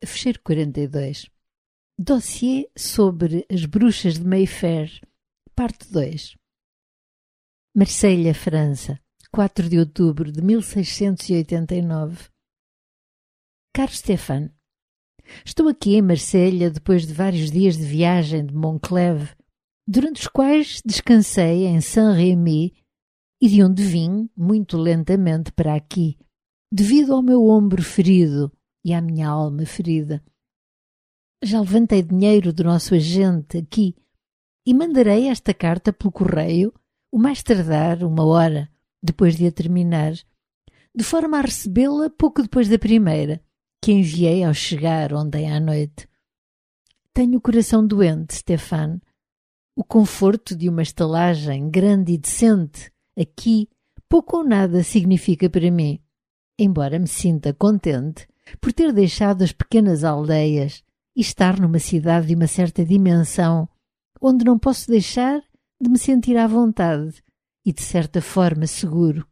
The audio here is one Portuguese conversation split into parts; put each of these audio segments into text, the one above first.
Fecheiro 42. Dossiê sobre as bruxas de Mayfair, parte 2. Marselha, França, 4 de outubro de 1689. Caro Stéphane, estou aqui em Marselha depois de vários dias de viagem de Moncleve, durante os quais descansei em Saint-Rémy e de onde vim muito lentamente para aqui, devido ao meu ombro ferido e à minha alma ferida. Já levantei dinheiro do nosso agente aqui e mandarei esta carta pelo correio o mais tardar 1 hora depois de a terminar, de forma a recebê-la pouco depois da primeira, que enviei ao chegar ontem à noite. Tenho o coração doente, Stéphane. O conforto de uma estalagem grande e decente aqui pouco ou nada significa para mim, embora me sinta contente por ter deixado as pequenas aldeias e estar numa cidade de uma certa dimensão, onde não posso deixar de me sentir à vontade e de certa forma seguro.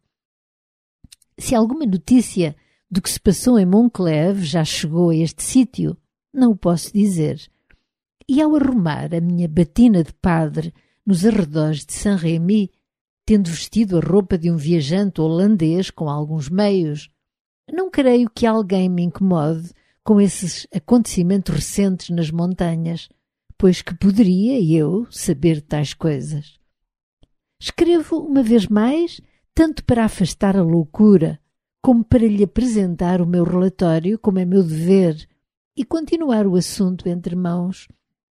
Se alguma notícia do que se passou em Moncleve já chegou a este sítio, não o posso dizer. E ao arrumar a minha batina de padre nos arredores de Saint-Rémy, tendo vestido a roupa de um viajante holandês com alguns meios, não creio que alguém me incomode com esses acontecimentos recentes nas montanhas, pois que poderia eu saber tais coisas. Escrevo uma vez mais, tanto para afastar a loucura, como para lhe apresentar o meu relatório, como é meu dever, e continuar o assunto entre mãos.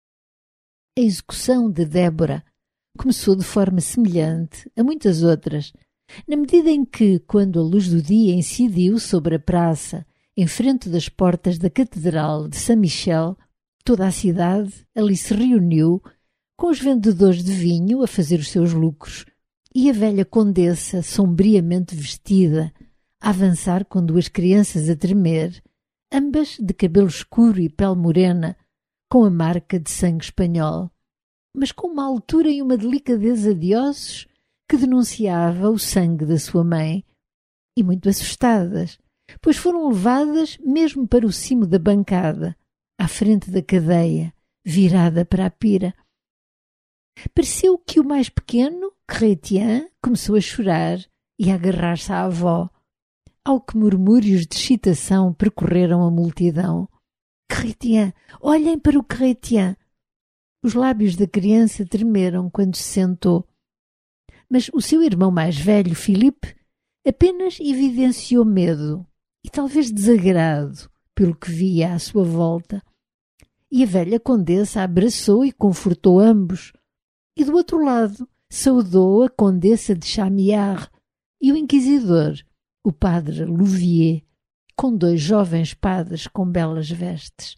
A execução de Débora começou de forma semelhante a muitas outras, na medida em que, quando a luz do dia incidiu sobre a praça, em frente das portas da Catedral de Saint-Michel, toda a cidade ali se reuniu, com os vendedores de vinho a fazer os seus lucros, e a velha condessa, sombriamente vestida, a avançar com 2 crianças a tremer, ambas de cabelo escuro e pele morena, com a marca de sangue espanhol, mas com uma altura e uma delicadeza de ossos que denunciava o sangue da sua mãe, e muito assustadas, pois foram levadas mesmo para o cimo da bancada, à frente da cadeia, virada para a pira. Pareceu que o mais pequeno, Chrétien, começou a chorar e a agarrar-se à avó, ao que murmúrios de excitação percorreram a multidão. Chrétien, olhem para o Chrétien! Os lábios da criança tremeram quando se sentou, mas o seu irmão mais velho, Philippe, apenas evidenciou medo e talvez desagrado pelo que via à sua volta. E a velha condessa abraçou e confortou ambos, e do outro lado saudou a condessa de Chamillard e o inquisidor, o padre Louvier, com 2 jovens padres com belas vestes.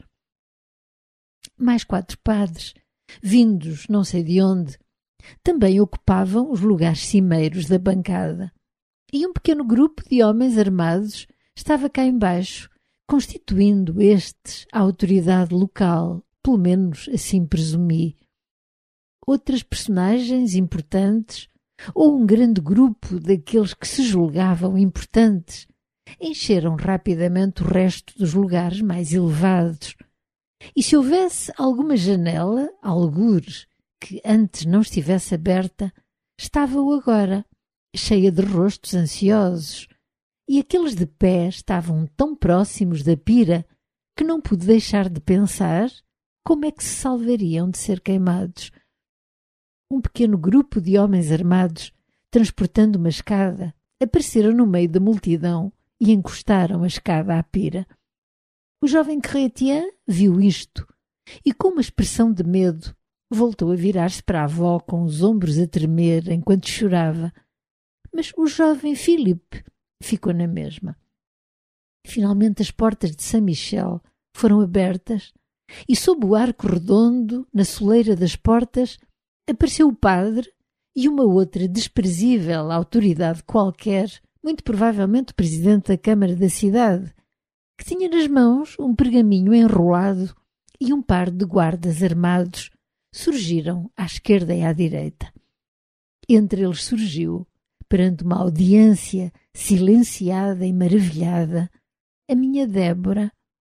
Mais 4 padres, vindos não sei de onde, também ocupavam os lugares cimeiros da bancada, e um pequeno grupo de homens armados estava cá embaixo, constituindo estes a autoridade local, pelo menos assim presumi. Outras personagens importantes, ou um grande grupo daqueles que se julgavam importantes, encheram rapidamente o resto dos lugares mais elevados. E se houvesse alguma janela, algures, que antes não estivesse aberta, estava-o agora, cheia de rostos ansiosos, e aqueles de pé estavam tão próximos da pira que não pude deixar de pensar como é que se salvariam de ser queimados. Um pequeno grupo de homens armados, transportando uma escada, apareceram no meio da multidão e encostaram a escada à pira. O jovem Chrétien viu isto e, com uma expressão de medo, voltou a virar-se para a avó com os ombros a tremer enquanto chorava. Mas o jovem Philippe ficou na mesma. Finalmente as portas de Saint-Michel foram abertas e, sob o arco redondo, na soleira das portas, apareceu o padre e uma outra desprezível autoridade qualquer, muito provavelmente o presidente da Câmara da cidade, que tinha nas mãos um pergaminho enrolado, e um par de guardas armados surgiram à esquerda e à direita. Entre eles surgiu, perante uma audiência silenciada e maravilhada, a minha Débora,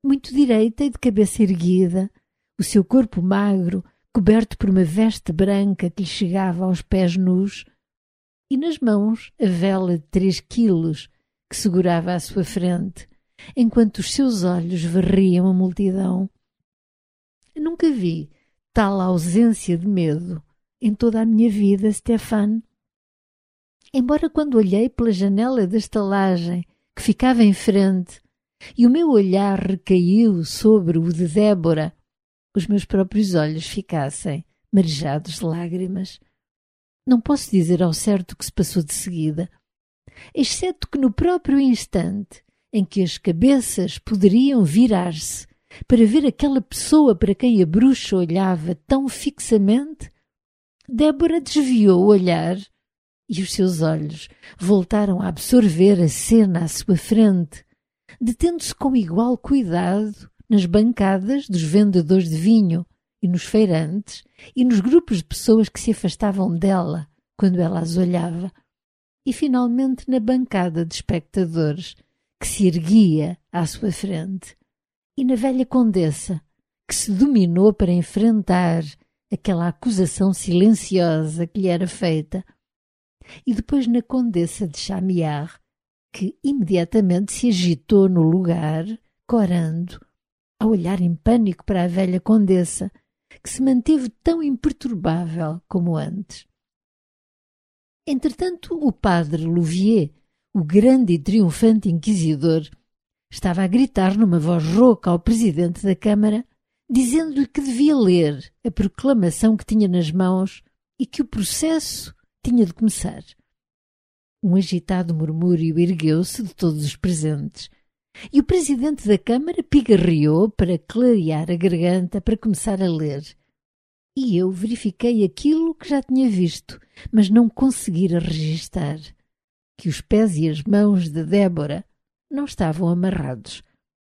muito direita e de cabeça erguida, o seu corpo magro, coberto por uma veste branca que lhe chegava aos pés nus, e nas mãos a vela de 3 quilos que segurava à sua frente, enquanto os seus olhos varriam a multidão. Eu nunca vi tal ausência de medo em toda a minha vida, Stefan. Embora quando olhei pela janela da estalagem que ficava em frente e o meu olhar recaiu sobre o de Débora, os meus próprios olhos ficassem marejados de lágrimas. Não posso dizer ao certo o que se passou de seguida, exceto que no próprio instante em que as cabeças poderiam virar-se para ver aquela pessoa para quem a bruxa olhava tão fixamente, Débora desviou o olhar e os seus olhos voltaram a absorver a cena à sua frente, detendo-se com igual cuidado nas bancadas dos vendedores de vinho e nos feirantes e nos grupos de pessoas que se afastavam dela quando ela as olhava, e finalmente na bancada de espectadores que se erguia à sua frente, e na velha condessa que se dominou para enfrentar aquela acusação silenciosa que lhe era feita, e depois na condessa de Chamillard, que imediatamente se agitou no lugar, corando, a olhar em pânico para a velha condessa, que se manteve tão imperturbável como antes. Entretanto, o padre Louvier, o grande e triunfante inquisidor, estava a gritar numa voz rouca ao presidente da Câmara, dizendo-lhe que devia ler a proclamação que tinha nas mãos e que o processo tinha de começar. Um agitado murmúrio ergueu-se de todos os presentes, e o presidente da Câmara pigarreou para clarear a garganta para começar a ler. E eu verifiquei aquilo que já tinha visto, mas não conseguira registar, que os pés e as mãos de Débora não estavam amarrados.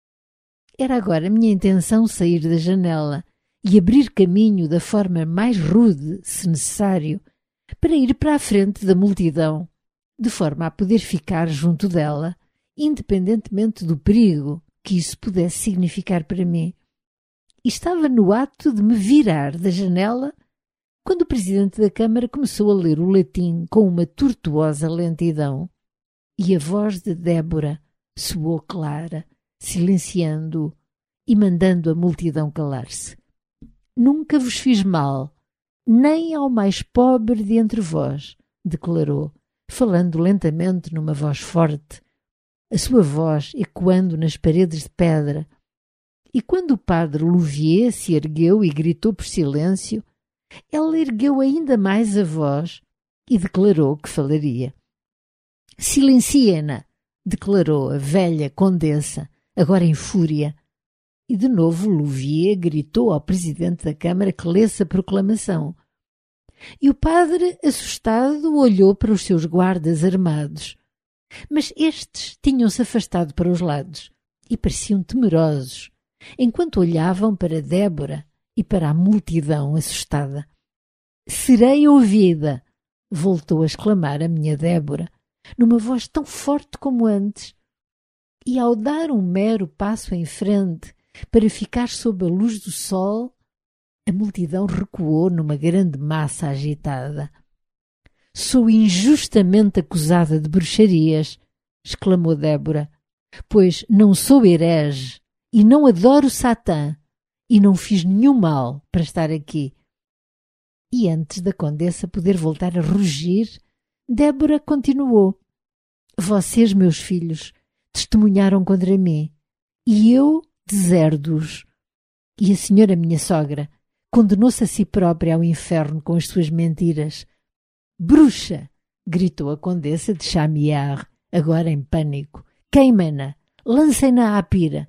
Era agora minha intenção sair da janela e abrir caminho da forma mais rude, se necessário, para ir para a frente da multidão, de forma a poder ficar junto dela, independentemente do perigo que isso pudesse significar para mim. E estava no ato de me virar da janela quando o presidente da Câmara começou a ler o latim com uma tortuosa lentidão, e a voz de Débora soou clara, silenciando-o e mandando a multidão calar-se. Nunca vos fiz mal, nem ao mais pobre de entre vós, declarou, falando lentamente numa voz forte, a sua voz ecoando nas paredes de pedra. E quando o padre Louvier se ergueu e gritou por silêncio, ela ergueu ainda mais a voz e declarou que falaria. Silenciem-na, declarou a velha condessa, agora em fúria. E de novo Louvier gritou ao presidente da Câmara que lesse a proclamação. E o padre, assustado, olhou para os seus guardas armados. Mas estes tinham-se afastado para os lados e pareciam temerosos, enquanto olhavam para Débora e para a multidão assustada. Serei ouvida, voltou a exclamar a minha Débora, numa voz tão forte como antes, e ao dar um mero passo em frente para ficar sob a luz do sol, a multidão recuou numa grande massa agitada. Sou injustamente acusada de bruxarias, exclamou Débora, pois não sou herege e não adoro Satã e não fiz nenhum mal para estar aqui. E antes da condessa poder voltar a rugir, Débora continuou. Vocês, meus filhos, testemunharam contra mim e eu deserdo-os. E a senhora, minha sogra, condenou-se a si própria ao inferno com as suas mentiras. Bruxa! Gritou a condessa de Chamillard, agora em pânico. Queimem-na! Lancem-na à pira!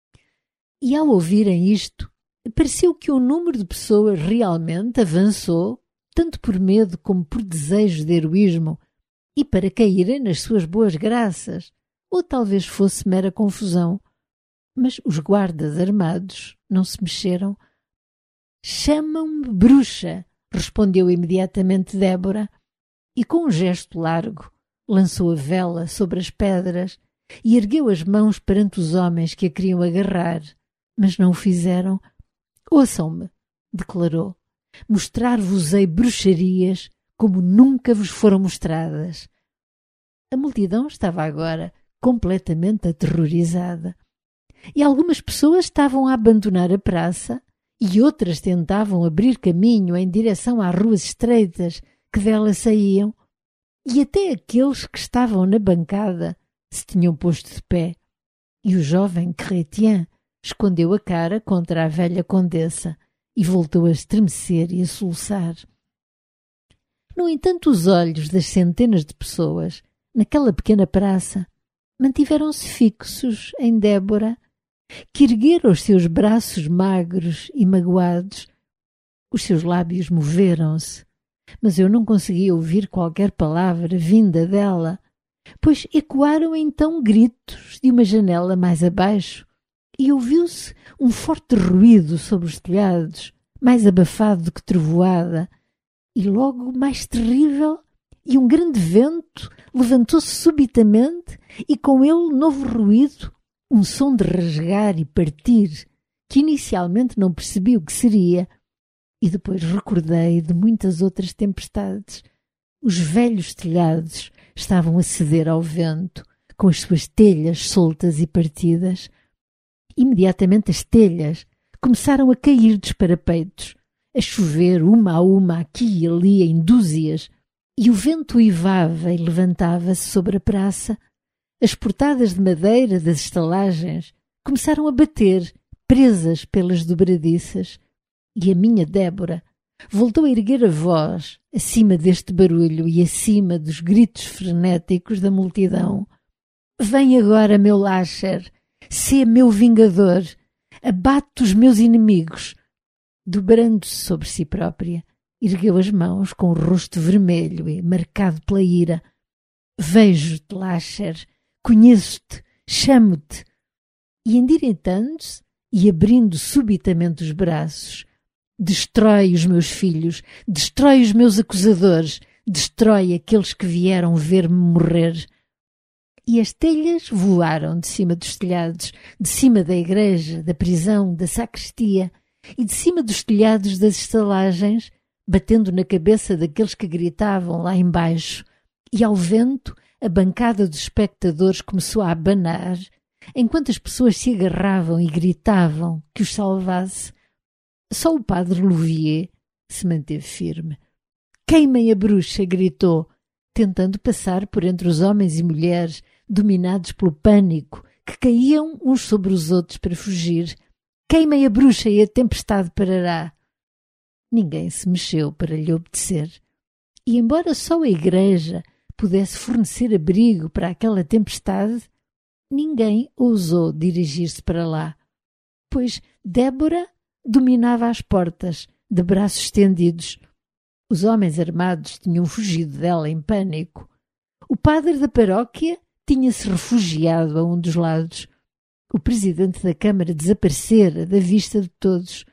E ao ouvirem isto, pareceu que o número de pessoas realmente avançou, tanto por medo como por desejo de heroísmo, e para caírem nas suas boas graças, ou talvez fosse mera confusão. Mas os guardas armados não se mexeram. Chamam-me bruxa, respondeu imediatamente Débora, e com um gesto largo lançou a vela sobre as pedras e ergueu as mãos perante os homens que a queriam agarrar, mas não o fizeram. Ouçam-me, declarou. Mostrar-vos-ei bruxarias como nunca vos foram mostradas. A multidão estava agora completamente aterrorizada. E algumas pessoas estavam a abandonar a praça e outras tentavam abrir caminho em direção às ruas estreitas que dela saíam, e até aqueles que estavam na bancada se tinham posto de pé. E o jovem Chrétien escondeu a cara contra a velha condessa e voltou a estremecer e a soluçar. No entanto, os olhos das centenas de pessoas naquela pequena praça mantiveram-se fixos em Débora, que erguera os seus braços magros e magoados. Os seus lábios moveram-se, mas eu não conseguia ouvir qualquer palavra vinda dela, pois ecoaram então gritos de uma janela mais abaixo e ouviu-se um forte ruído sobre os telhados, mais abafado do que trovoada, e logo mais terrível, e um grande vento levantou-se subitamente e com ele novo ruído, um som de rasgar e partir, que inicialmente não percebi o que seria, e depois recordei de muitas outras tempestades. Os velhos telhados estavam a ceder ao vento, com as suas telhas soltas e partidas. Imediatamente as telhas começaram a cair dos parapeitos, a chover uma a uma aqui e ali em dúzias, e o vento uivava e levantava-se sobre a praça. As portadas de madeira das estalagens começaram a bater, presas pelas dobradiças, e a minha Débora voltou a erguer a voz acima deste barulho e acima dos gritos frenéticos da multidão. Vem agora, meu Lasher, sê meu vingador, abate os meus inimigos. Dobrando-se sobre si própria, ergueu as mãos com o rosto vermelho e marcado pela ira. Vejo-te, Lasher, conheço-te, chamo-te. E endireitando-se e abrindo subitamente os braços, destrói os meus filhos, destrói os meus acusadores, destrói aqueles que vieram ver-me morrer. E as telhas voaram de cima dos telhados, de cima da igreja, da prisão, da sacristia, e de cima dos telhados das estalagens, batendo na cabeça daqueles que gritavam lá embaixo, e ao vento a bancada dos espectadores começou a abanar, enquanto as pessoas se agarravam e gritavam que os salvasse. Só o padre Louvier se manteve firme. Queimem a bruxa, gritou, tentando passar por entre os homens e mulheres, dominados pelo pânico, que caíam uns sobre os outros para fugir. Queimem a bruxa e a tempestade parará. Ninguém se mexeu para lhe obedecer. E embora só a igreja pudesse fornecer abrigo para aquela tempestade, ninguém ousou dirigir-se para lá, pois Débora dominava as portas, de braços estendidos. Os homens armados tinham fugido dela em pânico. O padre da paróquia tinha-se refugiado a um dos lados. O presidente da Câmara desaparecera da vista de todos.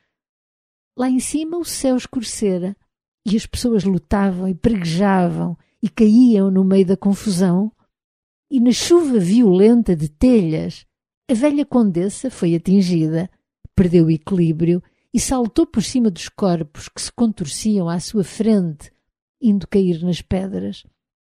Lá em cima o céu escurecera e as pessoas lutavam e preguejavam e caíam no meio da confusão. E na chuva violenta de telhas, a velha condessa foi atingida, perdeu o equilíbrio e saltou por cima dos corpos que se contorciam à sua frente, indo cair nas pedras.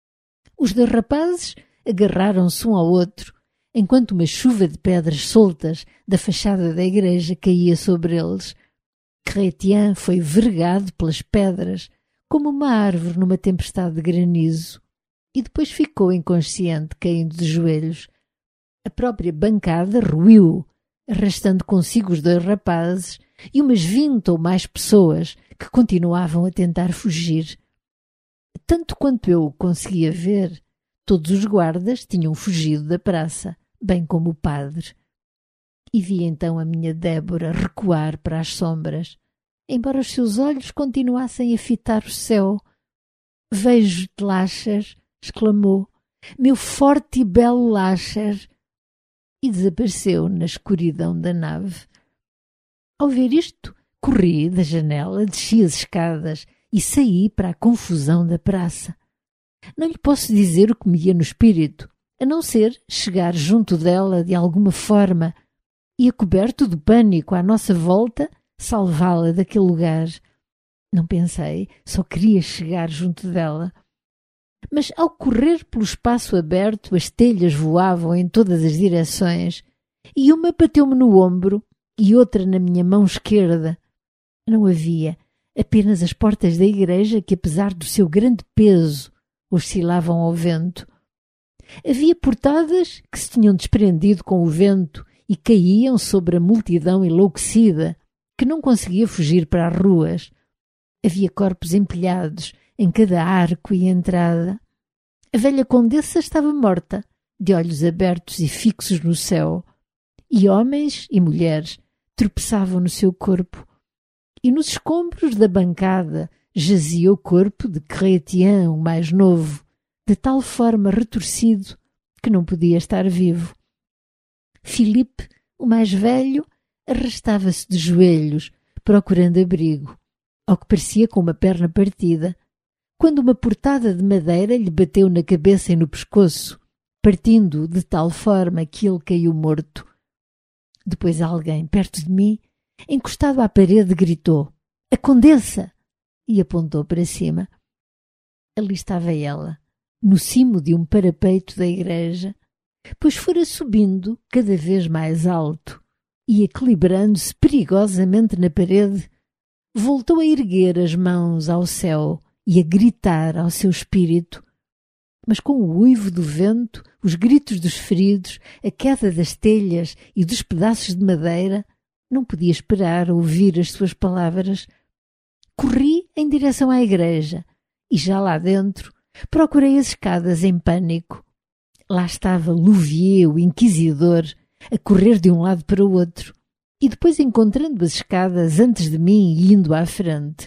Os dois rapazes agarraram-se um ao outro, enquanto uma chuva de pedras soltas da fachada da igreja caía sobre eles. Chrétien foi vergado pelas pedras, como uma árvore numa tempestade de granizo, e depois ficou inconsciente, caindo de joelhos. A própria bancada ruiu, arrastando consigo os dois rapazes e umas 20 ou mais pessoas que continuavam a tentar fugir. Tanto quanto eu conseguia ver, todos os guardas tinham fugido da praça, bem como o padre. E vi então a minha Débora recuar para as sombras, embora os seus olhos continuassem a fitar o céu. Vejo-te, Lasher, exclamou, meu forte e belo Lasher, e desapareceu na escuridão da nave. Ao ver isto, corri da janela, desci as escadas e saí para a confusão da praça. Não lhe posso dizer o que me ia no espírito, a não ser chegar junto dela de alguma forma, Ia coberto do pânico à nossa volta, salvá-la daquele lugar. Não pensei, só queria chegar junto dela. Mas ao correr pelo espaço aberto, as telhas voavam em todas as direções, e uma bateu-me no ombro e outra na minha mão esquerda. Não havia, apenas as portas da igreja que, apesar do seu grande peso, oscilavam ao vento. Havia portadas que se tinham desprendido com o vento e caíam sobre a multidão enlouquecida, que não conseguia fugir para as ruas. Havia corpos empilhados em cada arco e entrada. A velha condessa estava morta, de olhos abertos e fixos no céu, e homens e mulheres tropeçavam no seu corpo. E nos escombros da bancada jazia o corpo de Chrétien, o mais novo, de tal forma retorcido que não podia estar vivo. Philippe, o mais velho, arrastava-se de joelhos, procurando abrigo, ao que parecia com uma perna partida, quando uma portada de madeira lhe bateu na cabeça e no pescoço, partindo-o de tal forma que ele caiu morto. Depois alguém, perto de mim, encostado à parede, gritou: "A condessa!" e apontou para cima. Ali estava ela, no cimo de um parapeito da igreja, pois fora subindo cada vez mais alto e, equilibrando-se perigosamente na parede, voltou a erguer as mãos ao céu e a gritar ao seu espírito. Mas com o uivo do vento, os gritos dos feridos, a queda das telhas e dos pedaços de madeira, não podia esperar ouvir as suas palavras. Corri em direção à igreja e, já lá dentro, procurei as escadas em pânico. Lá estava Louviers, o inquisidor, a correr de um lado para o outro, e depois encontrando as escadas antes de mim e indo à frente.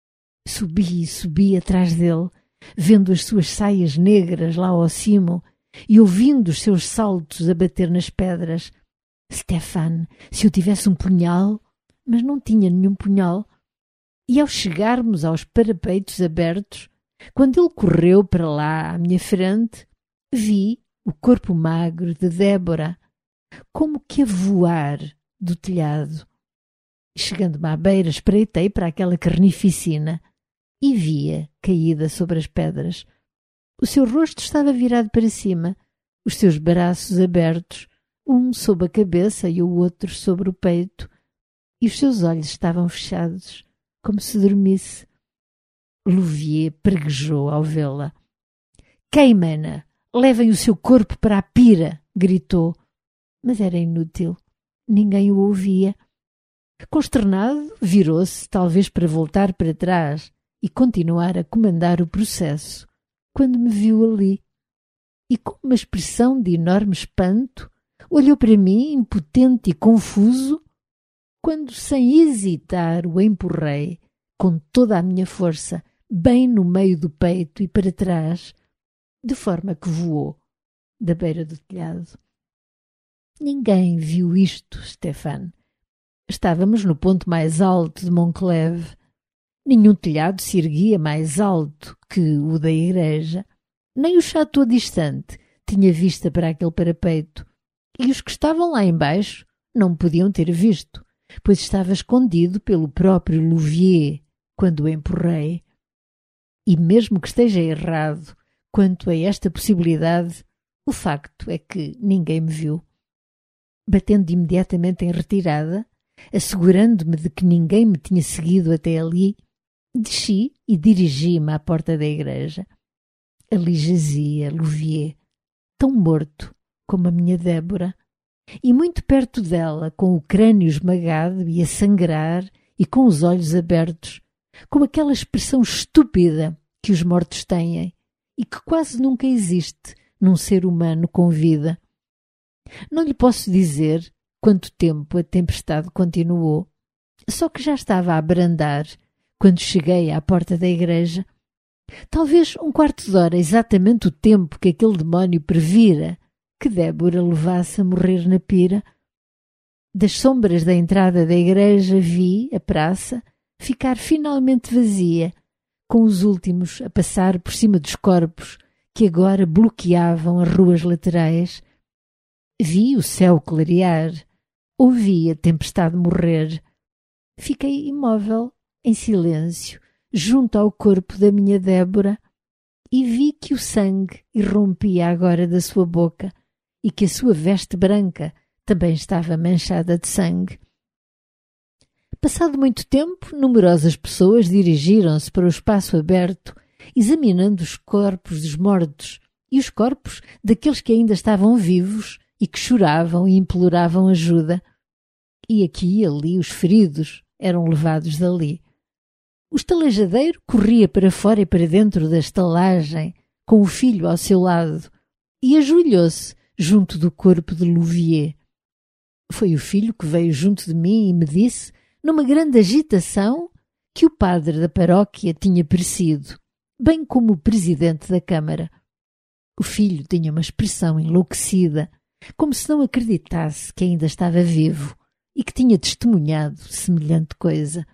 Subi e subi atrás dele, vendo as suas saias negras lá ao cimo e ouvindo os seus saltos a bater nas pedras. Stéphane, se eu tivesse um punhal, mas não tinha nenhum punhal. E ao chegarmos aos parapeitos abertos, quando ele correu para lá à minha frente, vi o corpo magro de Débora, como que a voar do telhado. Chegando-me à beira, espreitei para aquela carnificina e via caída sobre as pedras. O seu rosto estava virado para cima, os seus braços abertos, um sob a cabeça e o outro sobre o peito, e os seus olhos estavam fechados, como se dormisse. Louviers praguejou ao vê-la. "Queimem-na! Levem o seu corpo para a pira!" gritou. Mas era inútil. Ninguém o ouvia. Consternado, virou-se, talvez para voltar para trás e continuar a comandar o processo, quando me viu ali. E com uma expressão de enorme espanto, olhou para mim, impotente e confuso, quando, sem hesitar, o empurrei, com toda a minha força, bem no meio do peito e para trás, de forma que voou da beira do telhado. Ninguém viu isto, Stéphane. Estávamos no ponto mais alto de Moncleve. Nenhum telhado se erguia mais alto que o da igreja. Nem o château distante tinha vista para aquele parapeito. E os que estavam lá embaixo não podiam ter visto, pois estava escondido pelo próprio Louviers quando o empurrei. E mesmo que esteja errado quanto a esta possibilidade, o facto é que ninguém me viu. Batendo imediatamente em retirada, assegurando-me de que ninguém me tinha seguido até ali, desci e dirigi-me à porta da igreja. Ali jazia Louviers, tão morto como a minha Débora, e muito perto dela, com o crânio esmagado e a sangrar e com os olhos abertos, com aquela expressão estúpida que os mortos têm e que quase nunca existe num ser humano com vida. Não lhe posso dizer quanto tempo a tempestade continuou, só que já estava a abrandar quando cheguei à porta da igreja. Talvez um quarto de hora, exatamente o tempo que aquele demónio previra que Débora levasse a morrer na pira. Das sombras da entrada da igreja vi a praça ficar finalmente vazia, com os últimos a passar por cima dos corpos que agora bloqueavam as ruas laterais. Vi o céu clarear, Ouvi a tempestade morrer. Fiquei imóvel, em silêncio, junto ao corpo da minha Débora, e vi que o sangue irrompia agora da sua boca e que a sua veste branca também estava manchada de sangue. Passado muito tempo, numerosas pessoas dirigiram-se para o espaço aberto, examinando os corpos dos mortos e os corpos daqueles que ainda estavam vivos e que choravam e imploravam ajuda. E aqui e ali os feridos eram levados dali. O estalajadeiro corria para fora e para dentro da estalagem, com o filho ao seu lado, e ajoelhou-se junto do corpo de Louviers. Foi o filho que veio junto de mim e me disse, numa grande agitação, que o padre da paróquia tinha perecido, bem como o presidente da Câmara. O filho tinha uma expressão enlouquecida, como se não acreditasse que ainda estava vivo e que tinha testemunhado semelhante coisa.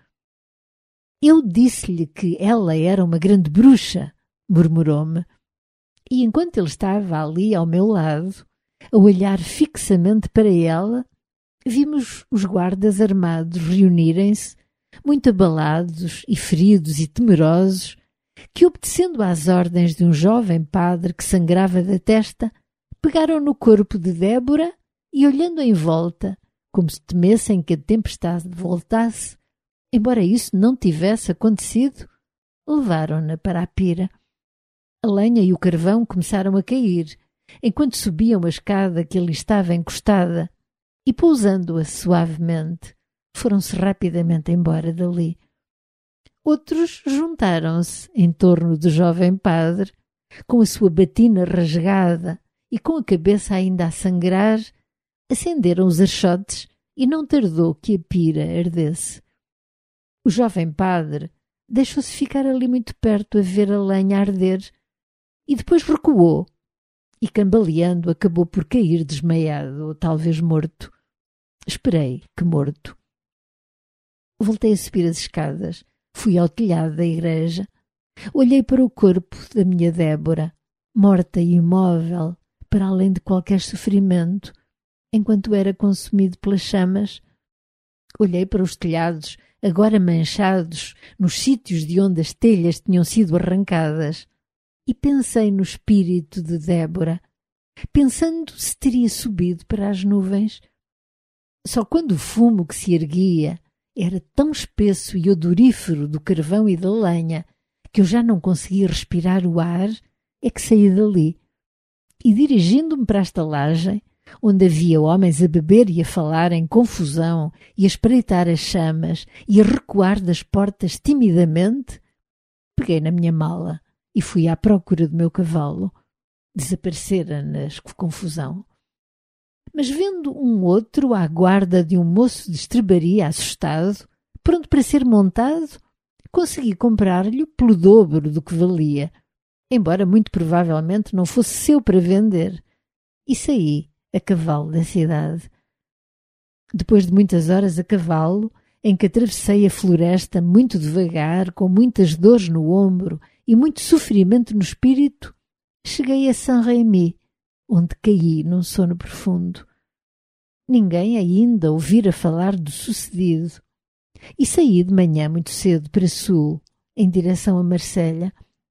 Eu disse-lhe que ela era uma grande bruxa, murmurou-me, e enquanto ele estava ali ao meu lado, a olhar fixamente para ela, vimos os guardas armados reunirem-se, muito abalados e feridos e temerosos, que, obedecendo às ordens de um jovem padre que sangrava da testa, pegaram no corpo de Débora e, olhando em volta, como se temessem que a tempestade voltasse, embora isso não tivesse acontecido, levaram-na para a pira. A lenha e o carvão começaram a cair, enquanto subiam a escada que ali estava encostada, e, pousando-a suavemente, foram-se rapidamente embora dali. Outros juntaram-se em torno do jovem padre, com a sua batina rasgada e com a cabeça ainda a sangrar, acenderam os archotes e não tardou que a pira ardesse. O jovem padre deixou-se ficar ali muito perto a ver a lenha arder e depois recuou e, cambaleando, acabou por cair desmaiado ou talvez morto. Esperei que morto. Voltei a subir as escadas, fui ao telhado da igreja, olhei para o corpo da minha Débora, morta e imóvel, para além de qualquer sofrimento, enquanto era consumido pelas chamas. Olhei para os telhados, agora manchados, nos sítios de onde as telhas tinham sido arrancadas, e pensei no espírito de Débora, pensando se teria subido para as nuvens. Só quando o fumo que se erguia era tão espesso e odorífero do carvão e da lenha que eu já não conseguia respirar o ar, é que saí dali. E dirigindo-me para a estalagem, onde havia homens a beber e a falar em confusão e a espreitar as chamas e a recuar das portas timidamente, peguei na minha mala e fui à procura do meu cavalo. Desaparecera na confusão. Mas vendo um outro à guarda de um moço de estrebaria assustado, pronto para ser montado, consegui comprar-lhe pelo dobro do que valia, embora muito provavelmente não fosse seu para vender, e saí a cavalo da cidade. Depois de muitas horas a cavalo, em que atravessei a floresta muito devagar, com muitas dores no ombro e muito sofrimento no espírito, cheguei a Saint-Rémy, onde caí num sono profundo. Ninguém ainda ouvira falar do sucedido, e saí de manhã muito cedo para sul, em direção a Marselha.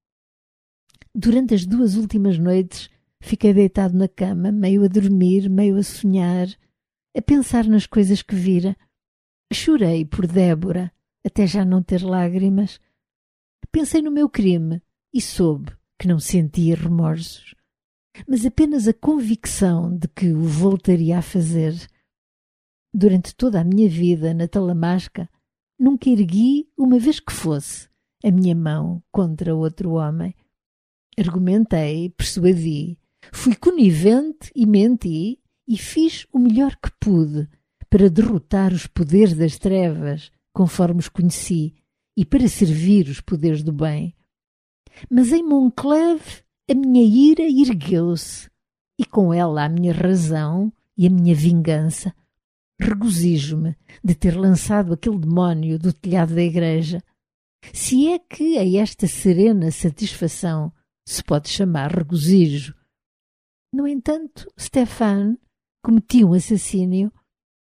Durante as 2 últimas noites fiquei deitado na cama, meio a dormir, meio a sonhar, a pensar nas coisas que vira. Chorei por Débora, até já não ter lágrimas. Pensei no meu crime e soube que não sentia remorsos, mas apenas a convicção de que o voltaria a fazer. Durante toda a minha vida na Talamasca, nunca ergui, uma vez que fosse, a minha mão contra outro homem. Argumentei, persuadi, fui conivente e menti e fiz o melhor que pude para derrotar os poderes das trevas, conforme os conheci, e para servir os poderes do bem. Mas em Moncleve a minha ira ergueu-se, e com ela a minha razão e a minha vingança. Regozijo-me de ter lançado aquele demónio do telhado da igreja, se é que a esta serena satisfação se pode chamar regozijo. No entanto, Stéphane cometia um assassínio,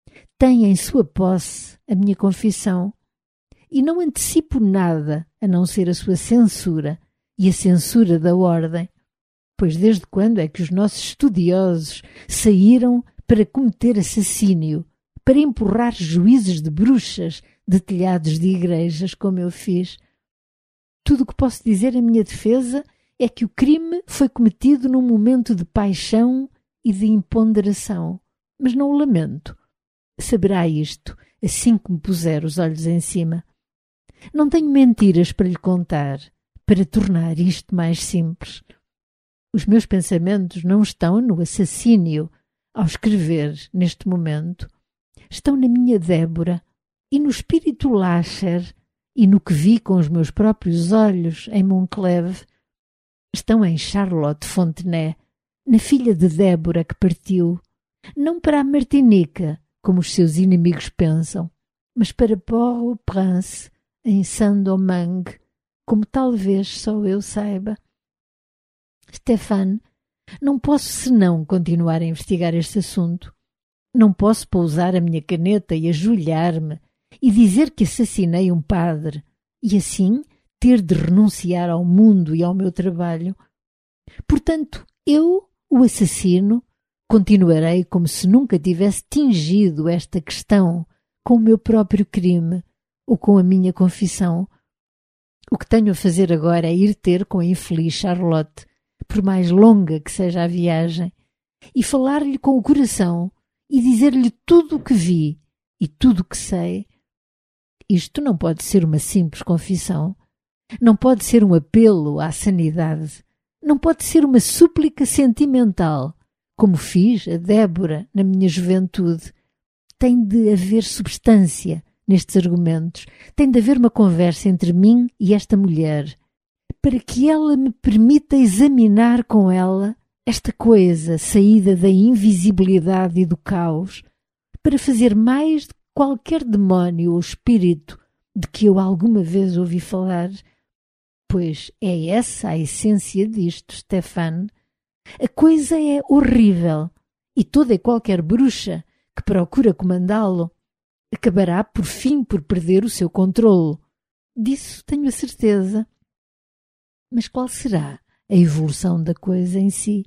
tem em sua posse a minha confissão e não antecipo nada a não ser a sua censura e a censura da ordem, pois desde quando é que os nossos estudiosos saíram para cometer assassínio, para empurrar juízes de bruxas de telhados de igrejas, como eu fiz? Tudo o que posso dizer em minha defesa é que o crime foi cometido num momento de paixão e de imponderação, mas não o lamento. Saberá isto assim que me puser os olhos em cima. Não tenho mentiras para lhe contar, para tornar isto mais simples. Os meus pensamentos não estão no assassínio ao escrever neste momento. Estão na minha Débora e no espírito Lasher e no que vi com os meus próprios olhos em Moncleve. Estão em Charlotte Fontenay, na filha de Débora que partiu, não para a Martinica, como os seus inimigos pensam, mas para Port-au-Prince, em Saint-Domingue, como talvez só eu saiba. Stéphane, não posso senão continuar a investigar este assunto. Não posso pousar a minha caneta e ajoelhar-me e dizer que assassinei um padre e assim ter de renunciar ao mundo e ao meu trabalho. Portanto, eu, o assassino, continuarei como se nunca tivesse tingido esta questão com o meu próprio crime ou com a minha confissão. O que tenho a fazer agora é ir ter com a infeliz Charlotte, por mais longa que seja a viagem, e falar-lhe com o coração e dizer-lhe tudo o que vi e tudo o que sei. Isto não pode ser uma simples confissão, não pode ser um apelo à sanidade, não pode ser uma súplica sentimental, como fiz a Débora na minha juventude. Tem de haver substância nestes argumentos, tem de haver uma conversa entre mim e esta mulher, para que ela me permita examinar com ela esta coisa saída da invisibilidade e do caos, para fazer mais de qualquer demónio ou espírito de que eu alguma vez ouvi falar. Pois é essa a essência disto, Stéphane. A coisa é horrível e toda e qualquer bruxa que procura comandá-lo acabará por fim por perder o seu controlo. Disso tenho a certeza. Mas qual será a evolução da coisa em si?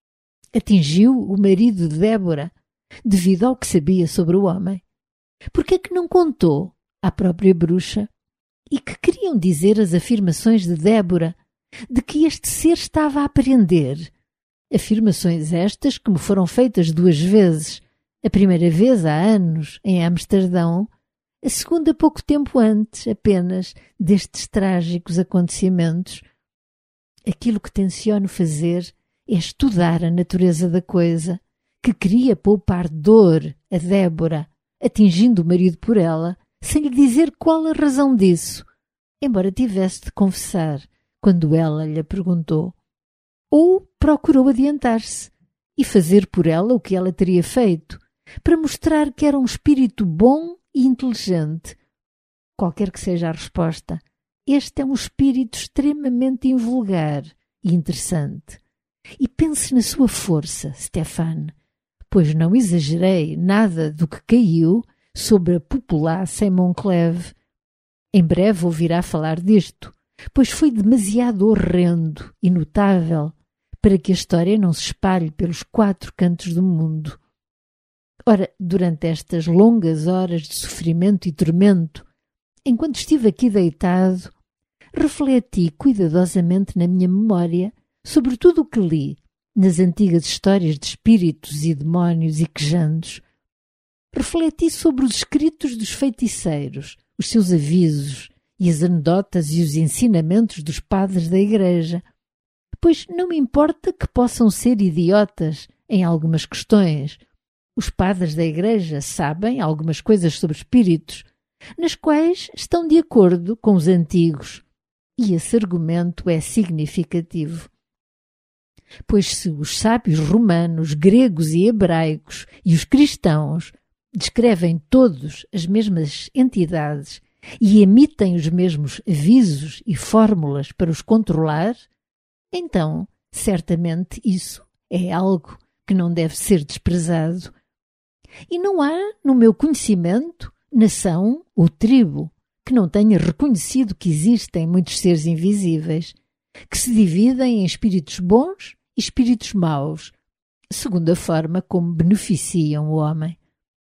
Atingiu o marido de Débora devido ao que sabia sobre o homem. Por que é que não contou à própria bruxa? E que queriam dizer as afirmações de Débora de que este ser estava a aprender? Afirmações estas que me foram feitas 2 vezes. A primeira vez há anos, em Amsterdão, a segunda pouco tempo antes apenas destes trágicos acontecimentos. Aquilo que tenciono fazer é estudar a natureza da coisa, que queria poupar dor a Débora, atingindo o marido por ela, sem lhe dizer qual a razão disso, embora tivesse de confessar quando ela lhe perguntou. Ou procurou adiantar-se e fazer por ela o que ela teria feito, para mostrar que era um espírito bom e inteligente. Qualquer que seja a resposta, este é um espírito extremamente invulgar e interessante. E pense na sua força, Stéphane, pois não exagerei nada do que caiu sobre a populaça em Moncleve. Em breve ouvirá falar disto, pois foi demasiado horrendo e notável para que a história não se espalhe pelos 4 cantos do mundo. Ora, durante estas longas horas de sofrimento e tormento, enquanto estive aqui deitado, refleti cuidadosamente na minha memória sobre tudo o que li nas antigas histórias de espíritos e demónios e quejandos. Refleti sobre os escritos dos feiticeiros, os seus avisos e as anedotas e os ensinamentos dos padres da igreja, pois não me importa que possam ser idiotas em algumas questões. Os padres da igreja sabem algumas coisas sobre espíritos, nas quais estão de acordo com os antigos, e esse argumento é significativo. Pois se os sábios romanos, gregos e hebraicos e os cristãos descrevem todos as mesmas entidades e emitem os mesmos avisos e fórmulas para os controlar, então, certamente isso é algo que não deve ser desprezado. E não há, no meu conhecimento, nação ou tribo que não tenha reconhecido que existem muitos seres invisíveis, que se dividem em espíritos bons e espíritos maus, segundo a forma como beneficiam o homem.